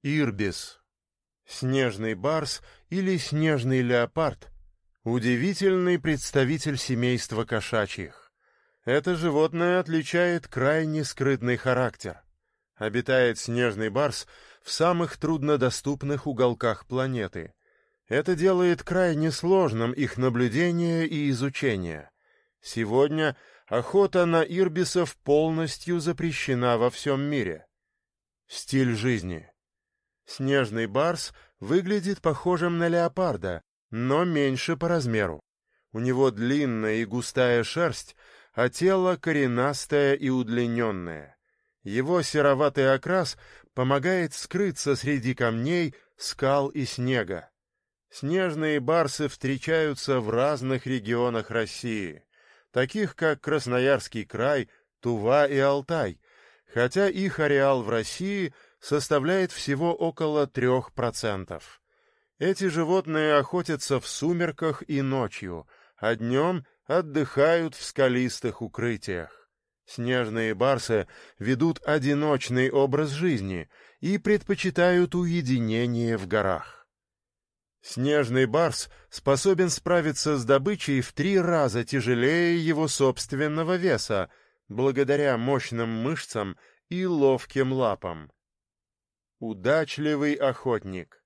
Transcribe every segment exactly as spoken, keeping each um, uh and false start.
Ирбис. Снежный барс или снежный леопард — удивительный представитель семейства кошачьих. Это животное отличает крайне скрытный характер. Обитает снежный барс в самых труднодоступных уголках планеты. Это делает крайне сложным их наблюдение и изучение. Сегодня охота на ирбисов полностью запрещена во всем мире. Стиль жизни. Снежный барс выглядит похожим на леопарда, но меньше по размеру. У него длинная и густая шерсть, а тело коренастое и удлиненное. Его сероватый окрас помогает скрыться среди камней, скал и снега. Снежные барсы встречаются в разных регионах России, таких как Красноярский край, Тува и Алтай, хотя их ареал в России составляет всего около трех процентов. Эти животные охотятся в сумерках и ночью, а днем отдыхают в скалистых укрытиях. Снежные барсы ведут одиночный образ жизни и предпочитают уединение в горах. Снежный барс способен справиться с добычей в три раза тяжелее его собственного веса, благодаря мощным мышцам и ловким лапам. Удачливый охотник.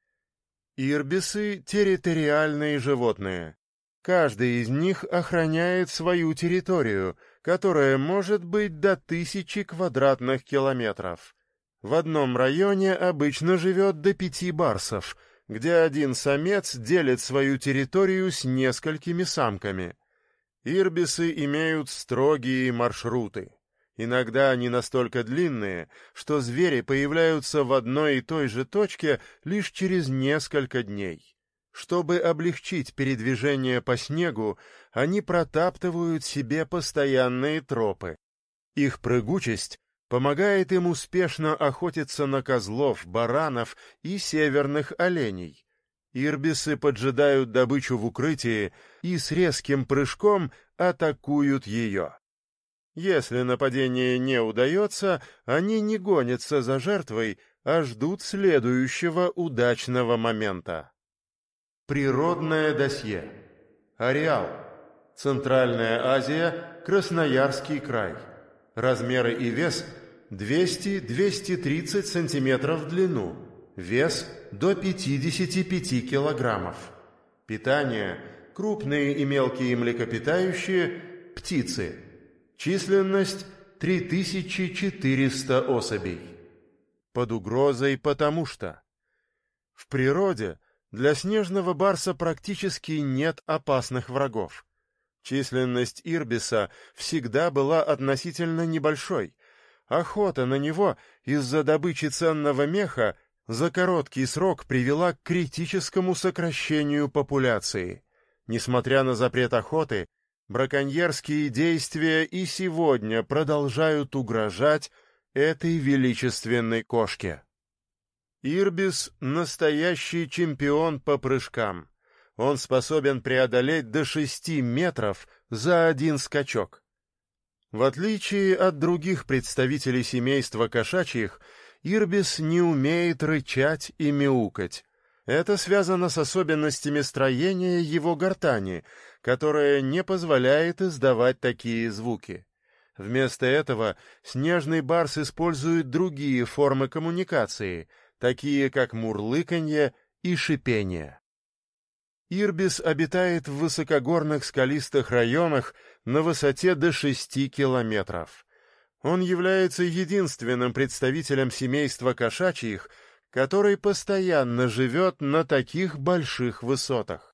Ирбисы — территориальные животные. Каждый из них охраняет свою территорию, которая может быть до тысячи квадратных километров. В одном районе обычно живет до пяти барсов, где один самец делит свою территорию с несколькими самками. Ирбисы имеют строгие маршруты. Иногда они настолько длинные, что звери появляются в одной и той же точке лишь через несколько дней. Чтобы облегчить передвижение по снегу, они протаптывают себе постоянные тропы. Их прыгучесть помогает им успешно охотиться на козлов, баранов и северных оленей. Ирбисы поджидают добычу в укрытии и с резким прыжком атакуют ее. Если нападение не удается, они не гонятся за жертвой, а ждут следующего удачного момента. Природное досье. Ареал. Центральная Азия, Красноярский край. Размеры и вес двести — двести тридцать сантиметров в длину. Вес до пятидесяти пяти килограммов. Питание – крупные и мелкие млекопитающие, птицы. Численность – три тысячи четыреста особей. Под угрозой потому что в природе для снежного барса практически нет опасных врагов. Численность ирбиса всегда была относительно небольшой. Охота на него из-за добычи ценного меха за короткий срок привела к критическому сокращению популяции. Несмотря на запрет охоты, браконьерские действия и сегодня продолжают угрожать этой величественной кошке. Ирбис — настоящий чемпион по прыжкам. Он способен преодолеть до шести метров за один скачок. В отличие от других представителей семейства кошачьих, ирбис не умеет рычать и мяукать. Это связано с особенностями строения его гортани, которая не позволяет издавать такие звуки. Вместо этого снежный барс использует другие формы коммуникации, такие как мурлыканье и шипение. Ирбис обитает в высокогорных скалистых районах на высоте до шести километров. Он является единственным представителем семейства кошачьих, который постоянно живет на таких больших высотах.